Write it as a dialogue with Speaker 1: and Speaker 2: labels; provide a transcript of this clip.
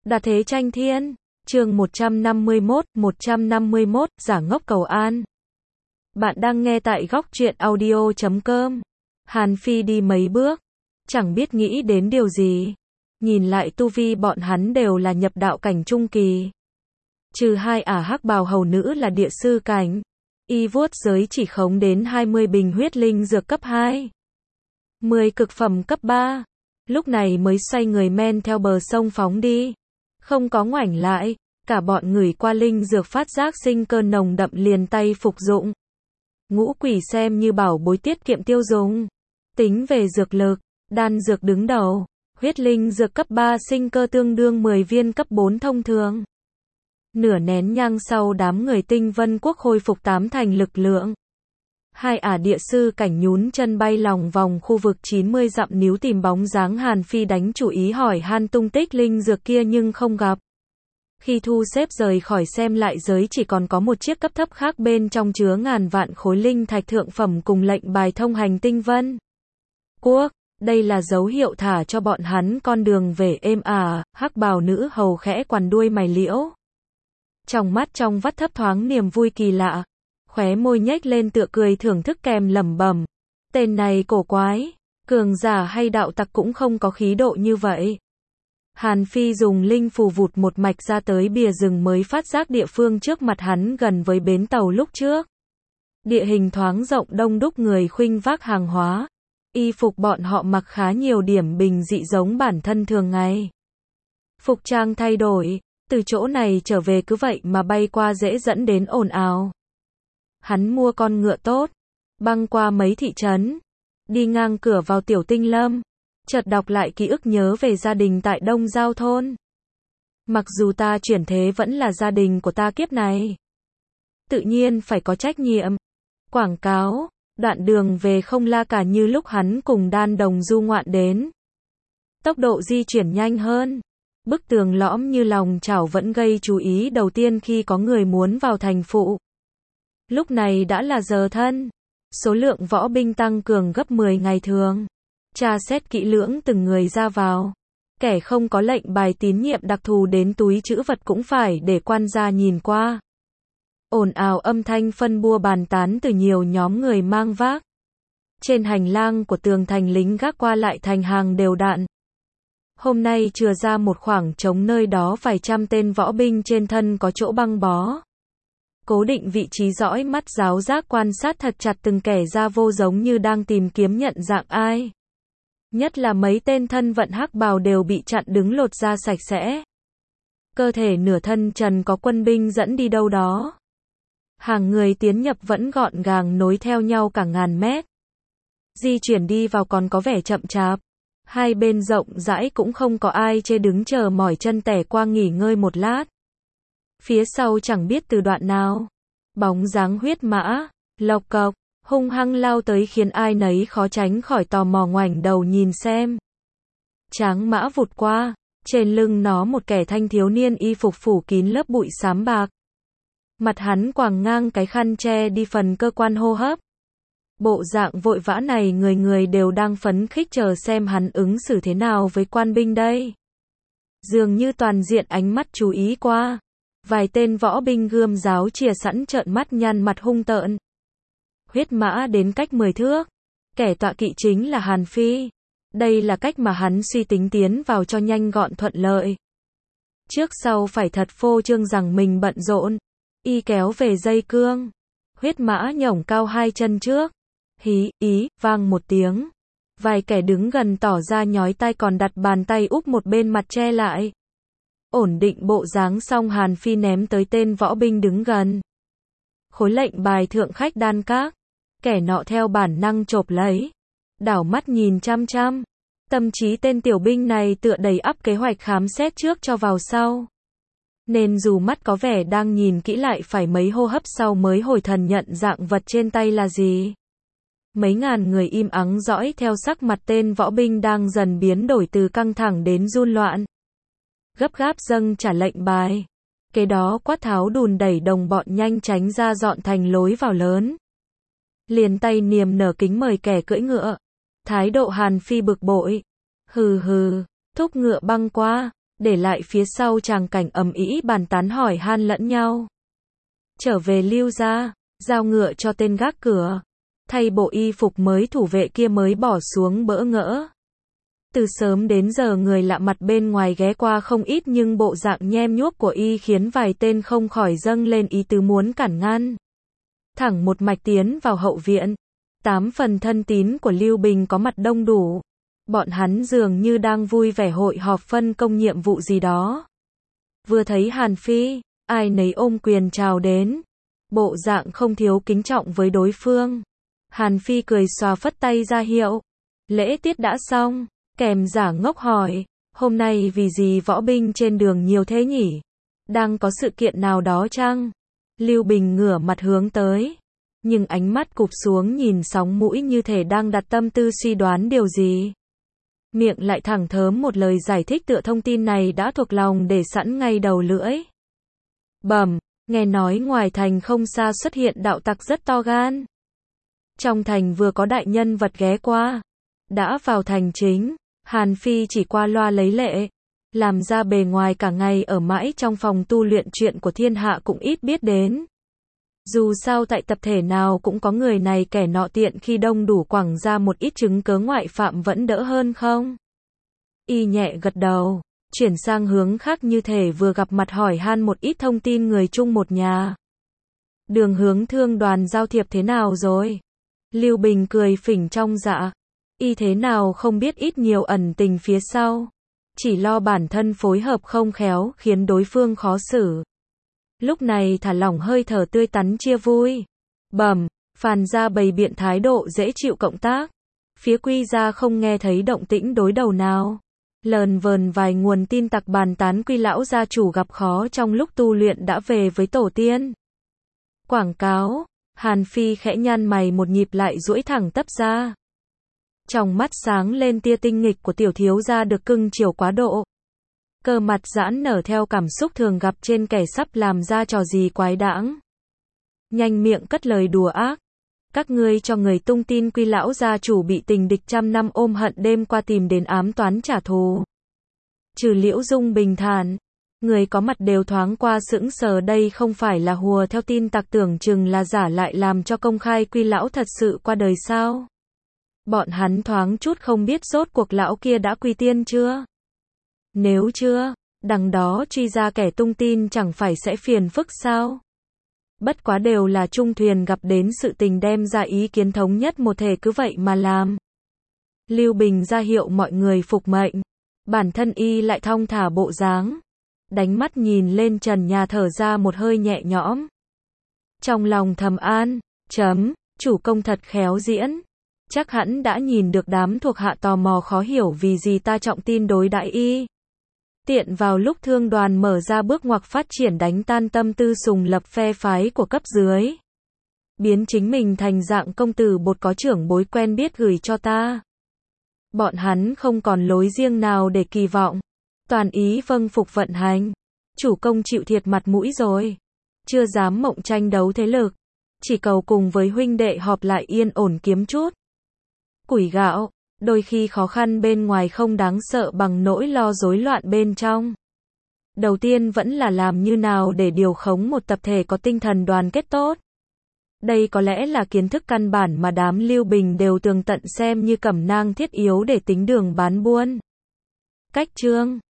Speaker 1: Đa thế tranh thiên, chương 151, giả ngốc cầu an. Bạn đang nghe tại góc truyện audio.com. Hàn Phi đi mấy bước, chẳng biết nghĩ đến điều gì. Nhìn lại tu vi bọn hắn đều là nhập đạo cảnh trung kỳ. Trừ hai hắc bào hầu nữ là địa sư cảnh. Y vuốt giới chỉ khống đến 20 bình huyết linh dược cấp 2. 10 cực phẩm cấp 3. Lúc này mới xoay người men theo bờ sông phóng đi. Không có ngoảnh lại, cả bọn người qua linh dược phát giác sinh cơ nồng đậm liền tay phục dụng. Ngũ quỷ xem như bảo bối tiết kiệm tiêu dùng. Tính về dược lực, đan dược đứng đầu, huyết linh dược cấp 3 sinh cơ tương đương 10 viên cấp 4 thông thường. Nửa nén nhang sau đám người Tinh Vân Quốc khôi phục 8 thành lực lượng. Hai địa sư cảnh nhún chân bay lòng vòng khu vực 90 dặm níu tìm bóng dáng Hàn Phi đánh chủ ý hỏi han tung tích linh dược kia nhưng không gặp. Khi thu xếp rời khỏi xem lại giới chỉ còn có một chiếc cấp thấp khác bên trong chứa ngàn vạn khối linh thạch thượng phẩm cùng lệnh bài thông hành Tinh Vân Quốc. Đây là dấu hiệu thả cho bọn hắn con đường về êm hắc bào nữ hầu khẽ quằn đuôi mày liễu. Trong mắt trong vắt thấp thoáng niềm vui kỳ lạ. Khóe môi nhếch lên tựa cười thưởng thức kèm lẩm bẩm. Tên này cổ quái, cường giả hay đạo tặc cũng không có khí độ như vậy. Hàn Phi dùng linh phù vụt một mạch ra tới bìa rừng mới phát giác địa phương trước mặt hắn gần với bến tàu lúc trước. Địa hình thoáng rộng đông đúc người khunh vác hàng hóa. Y phục bọn họ mặc khá nhiều điểm bình dị giống bản thân thường ngày. Phục trang thay đổi, từ chỗ này trở về cứ vậy mà bay qua dễ dẫn đến ồn ào. Hắn mua con ngựa tốt, băng qua mấy thị trấn, đi ngang cửa vào Tiểu Tinh Lâm, chợt đọc lại ký ức nhớ về gia đình tại Đông Giao thôn. Mặc dù ta chuyển thế vẫn là gia đình của ta kiếp này, tự nhiên phải có trách nhiệm. Quảng cáo, đoạn đường về không la cả như lúc hắn cùng Đan Đồng du ngoạn đến. Tốc độ di chuyển nhanh hơn, bức tường lõm như lòng chảo vẫn gây chú ý đầu tiên khi có người muốn vào thành phụ. Lúc này đã là giờ thân, số lượng võ binh tăng cường gấp 10 ngày thường. Tra xét kỹ lưỡng từng người ra vào. Kẻ không có lệnh bài tín nhiệm đặc thù đến túi trữ vật cũng phải để quan gia nhìn qua. Ồn ào âm thanh phân bua bàn tán từ nhiều nhóm người mang vác. Trên hành lang của tường thành lính gác qua lại thành hàng đều đặn. Hôm nay chừa ra một khoảng trống nơi đó vài trăm tên võ binh trên thân có chỗ băng bó. Cố định vị trí dõi mắt giáo giác quan sát thật chặt từng kẻ ra vô giống như đang tìm kiếm nhận dạng ai. Nhất là mấy tên thân vận hắc bào đều bị chặn đứng lột da sạch sẽ. Cơ thể nửa thân trần có quân binh dẫn đi đâu đó. Hàng người tiến nhập vẫn gọn gàng nối theo nhau cả ngàn mét. Di chuyển đi vào còn có vẻ chậm chạp. Hai bên rộng rãi cũng không có ai chê đứng chờ mỏi chân tẻ qua nghỉ ngơi một lát. Phía sau chẳng biết từ đoạn nào, bóng dáng huyết mã, lộc cộc, hung hăng lao tới khiến ai nấy khó tránh khỏi tò mò ngoảnh đầu nhìn xem. Tráng mã vụt qua, trên lưng nó một kẻ thanh thiếu niên y phục phủ kín lớp bụi xám bạc. Mặt hắn quàng ngang cái khăn che đi phần cơ quan hô hấp. Bộ dạng vội vã này người người đều đang phấn khích chờ xem hắn ứng xử thế nào với quan binh đây. Dường như toàn diện ánh mắt chú ý qua. Vài tên võ binh gươm giáo chìa sẵn trợn mắt nhăn mặt hung tợn. Huyết mã đến cách 10 thước. Kẻ tọa kỵ chính là Hàn Phi. Đây là cách mà hắn suy tính tiến vào cho nhanh gọn thuận lợi. Trước sau phải thật phô trương rằng mình bận rộn. Y kéo về dây cương. Huyết mã nhổng cao hai chân trước. Hí, ý, vang một tiếng. Vài kẻ đứng gần tỏ ra nhói tai còn đặt bàn tay úp một bên mặt che lại. Ổn định bộ dáng xong Hàn Phi ném tới tên võ binh đứng gần. Khối lệnh bài thượng khách đan các. Kẻ nọ theo bản năng chộp lấy. Đảo mắt nhìn chăm chăm. Tâm trí tên tiểu binh này tựa đầy ắp kế hoạch khám xét trước cho vào sau. Nên dù mắt có vẻ đang nhìn kỹ lại phải mấy hô hấp sau mới hồi thần nhận dạng vật trên tay là gì. Mấy ngàn người im ắng dõi theo sắc mặt tên võ binh đang dần biến đổi từ căng thẳng đến run loạn. Gấp gáp dâng trả lệnh bài. Kế đó quát tháo đùn đẩy đồng bọn nhanh tránh ra dọn thành lối vào lớn. Liền tay niềm nở kính mời kẻ cưỡi ngựa. Thái độ Hàn Phi bực bội. Hừ hừ, thúc ngựa băng qua. để lại phía sau tràng cảnh ầm ĩ bàn tán hỏi han lẫn nhau. Trở về Lưu gia, giao ngựa cho tên gác cửa, thay bộ y phục mới thủ vệ kia mới bỏ xuống bỡ ngỡ. Từ sớm đến giờ người lạ mặt bên ngoài ghé qua không ít nhưng bộ dạng nhem nhuốc của y khiến vài tên không khỏi dâng lên ý tứ muốn cản ngăn. Thẳng một mạch tiến vào hậu viện. 8 phần thân tín của Lưu Bình có mặt đông đủ. Bọn hắn dường như đang vui vẻ hội họp phân công nhiệm vụ gì đó. Vừa thấy Hàn Phi, ai nấy ôm quyền chào đến. Bộ dạng không thiếu kính trọng với đối phương. Hàn Phi cười xòa phất tay ra hiệu. Lễ tiết đã xong, kèm giả ngốc hỏi, hôm nay vì gì võ binh trên đường nhiều thế nhỉ? Đang có sự kiện nào đó chăng? Lưu Bình ngửa mặt hướng tới, nhưng ánh mắt cụp xuống nhìn sóng mũi như thể đang đặt tâm tư suy đoán điều gì. Miệng lại thẳng thớm một lời giải thích tựa thông tin này đã thuộc lòng để sẵn ngay đầu lưỡi. Bẩm, nghe nói ngoài thành không xa xuất hiện đạo tặc rất to gan. Trong thành vừa có đại nhân vật ghé qua. Đã vào thành chính, Hàn Phi chỉ qua loa lấy lệ. Làm ra bề ngoài cả ngày ở mãi trong phòng tu luyện chuyện của thiên hạ cũng ít biết đến. Dù sao tại tập thể nào cũng có người này kẻ nọ tiện khi đông đủ quẳng ra một ít chứng cớ ngoại phạm vẫn đỡ hơn không? Y nhẹ gật đầu, chuyển sang hướng khác như thể vừa gặp mặt hỏi han một ít thông tin người chung một nhà. Đường hướng thương đoàn giao thiệp thế nào rồi? Lưu Bình cười phỉnh trong dạ. Y thế nào không biết ít nhiều ẩn tình phía sau. Chỉ lo bản thân phối hợp không khéo khiến đối phương khó xử. Lúc này thả lỏng hơi thở tươi tắn chia vui. Bẩm, Phàn gia bày biện thái độ dễ chịu cộng tác. Phía Quy gia không nghe thấy động tĩnh đối đầu nào. Lờn vờn vài nguồn tin tặc bàn tán Quy lão gia chủ gặp khó trong lúc tu luyện đã về với tổ tiên. Quảng cáo, Hàn Phi khẽ nhăn mày một nhịp lại duỗi thẳng tắp ra. Trong mắt sáng lên tia tinh nghịch của tiểu thiếu gia được cưng chiều quá độ. Cơ mặt giãn nở theo cảm xúc thường gặp trên kẻ sắp làm ra trò gì quái đãng. Nhanh miệng cất lời đùa ác. Các ngươi cho người tung tin Quy lão gia chủ bị tình địch trăm năm ôm hận đêm qua tìm đến ám toán trả thù. Trừ Liễu Dung bình thản, người có mặt đều thoáng qua sững sờ, đây không phải là hùa theo tin tặc tưởng chừng là giả lại làm cho công khai Quy lão thật sự qua đời sao? Bọn hắn thoáng chút không biết rốt cuộc lão kia đã quy tiên chưa? Nếu chưa, đằng đó truy ra kẻ tung tin chẳng phải sẽ phiền phức sao? Bất quá đều là chung thuyền gặp đến sự tình đem ra ý kiến thống nhất một thể cứ vậy mà làm. Lưu Bình ra hiệu mọi người phục mệnh. Bản thân y lại thong thả bộ dáng. Đánh mắt nhìn lên trần nhà thở ra một hơi nhẹ nhõm. Trong lòng thầm an, chủ công thật khéo diễn. Chắc hẳn đã nhìn được đám thuộc hạ tò mò khó hiểu vì gì ta trọng tin đối đãi y. Tiện vào lúc thương đoàn mở ra bước ngoặt phát triển đánh tan tâm tư sùng lập phe phái của cấp dưới. Biến chính mình thành dạng công tử bột có trưởng bối quen biết gửi cho ta. Bọn hắn không còn lối riêng nào để kỳ vọng. Toàn ý vâng phục vận hành. Chủ công chịu thiệt mặt mũi rồi. Chưa dám mộng tranh đấu thế lực. Chỉ cầu cùng với huynh đệ họp lại yên ổn kiếm chút củi gạo. Đôi khi khó khăn bên ngoài không đáng sợ bằng nỗi lo rối loạn bên trong. Đầu tiên vẫn là làm như nào để điều khống một tập thể có tinh thần đoàn kết tốt. Đây có lẽ là kiến thức căn bản mà đám Lưu Bình đều tường tận xem như cẩm nang thiết yếu để tính đường bán buôn. Cách chương